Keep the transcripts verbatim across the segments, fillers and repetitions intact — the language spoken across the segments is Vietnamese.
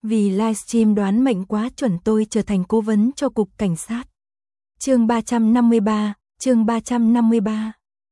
Vì livestream đoán mệnh quá chuẩn tôi trở thành cố vấn cho cục cảnh sát. Chương ba trăm năm mươi ba, chương ba trăm năm mươi ba.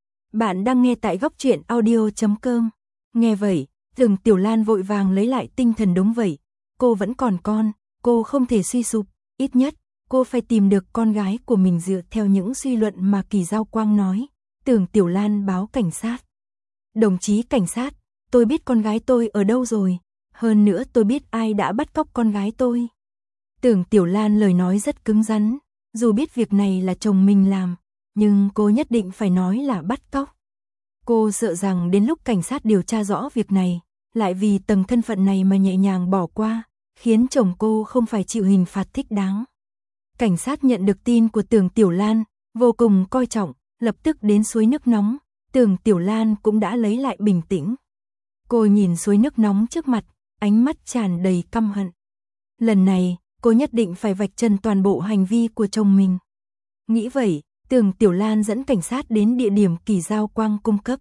Bạn đang nghe tại góc truyện audio chấm com. Nghe vậy, Tưởng Tiểu Lan vội vàng lấy lại tinh thần. Đúng vậy, cô vẫn còn con, cô không thể suy sụp, ít nhất cô phải tìm được con gái của mình dựa theo những suy luận mà Kỳ Giao Quang nói. Tưởng Tiểu Lan báo cảnh sát. Đồng chí cảnh sát, tôi biết con gái tôi ở đâu rồi, hơn nữa tôi biết ai đã bắt cóc con gái tôi. Tưởng Tiểu Lan lời nói rất cứng rắn, dù biết việc này là chồng mình làm, nhưng cô nhất định phải nói là bắt cóc. Cô sợ rằng đến lúc cảnh sát điều tra rõ việc này, lại vì tầng thân phận này mà nhẹ nhàng bỏ qua, khiến chồng cô không phải chịu hình phạt thích đáng. Cảnh sát nhận được tin của Tưởng Tiểu Lan, vô cùng coi trọng, lập tức đến suối nước nóng. Tưởng Tiểu Lan cũng đã lấy lại bình tĩnh. Cô nhìn suối nước nóng trước mặt, ánh mắt tràn đầy căm hận. Lần này, cô nhất định phải vạch trần toàn bộ hành vi của chồng mình. Nghĩ vậy, Tưởng Tiểu Lan dẫn cảnh sát đến địa điểm Kỳ Giao Quang cung cấp.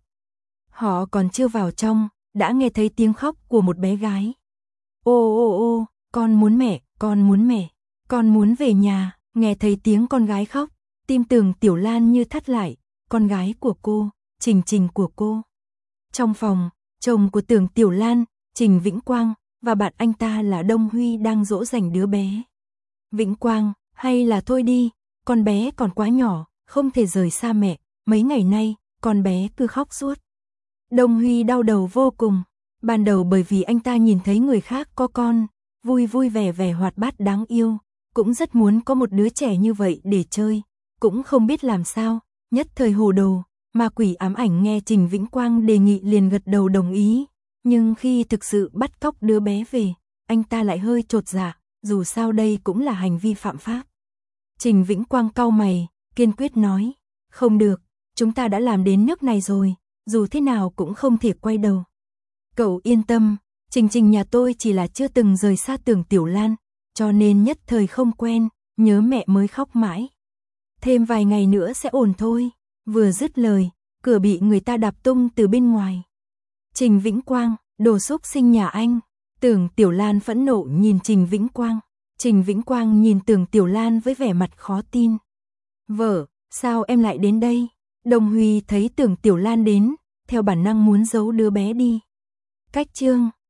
Họ còn chưa vào trong, đã nghe thấy tiếng khóc của một bé gái. Ô ô ô, con muốn mẹ, con muốn mẹ, con muốn về nhà. Nghe thấy tiếng con gái khóc, tim Tưởng Tiểu Lan như thắt lại. Con gái của cô, Trình Trình của cô. Trong phòng, chồng của Tưởng Tiểu Lan, Trình Vĩnh Quang, và bạn anh ta là Đông Huy đang dỗ dành đứa bé. Vĩnh Quang, hay là thôi đi, con bé còn quá nhỏ, không thể rời xa mẹ, mấy ngày nay, con bé cứ khóc suốt. Đông Huy đau đầu vô cùng, ban đầu bởi vì anh ta nhìn thấy người khác có con, vui vui vẻ vẻ hoạt bát đáng yêu, cũng rất muốn có một đứa trẻ như vậy để chơi, cũng không biết làm sao, nhất thời hồ đồ. Ma quỷ ám ảnh nghe Trình Vĩnh Quang đề nghị liền gật đầu đồng ý, nhưng khi thực sự bắt cóc đứa bé về, anh ta lại hơi chột dạ, dù sao đây cũng là hành vi phạm pháp. Trình Vĩnh Quang cau mày, kiên quyết nói, không được, chúng ta đã làm đến nước này rồi, dù thế nào cũng không thể quay đầu. Cậu yên tâm, Trình Trình nhà tôi chỉ là chưa từng rời xa Tưởng Tiểu Lan, cho nên nhất thời không quen, nhớ mẹ mới khóc mãi. Thêm vài ngày nữa sẽ ổn thôi. Vừa dứt lời, cửa bị người ta đạp tung từ bên ngoài. Trình Vĩnh Quang, đồ xúc sinh nhà anh. Tưởng Tiểu Lan phẫn nộ nhìn Trình Vĩnh Quang. Trình Vĩnh Quang nhìn Tưởng Tiểu Lan với vẻ mặt khó tin. Vợ, sao em lại đến đây? Đông Huy thấy Tưởng Tiểu Lan đến, theo bản năng muốn giấu đứa bé đi. Cách chương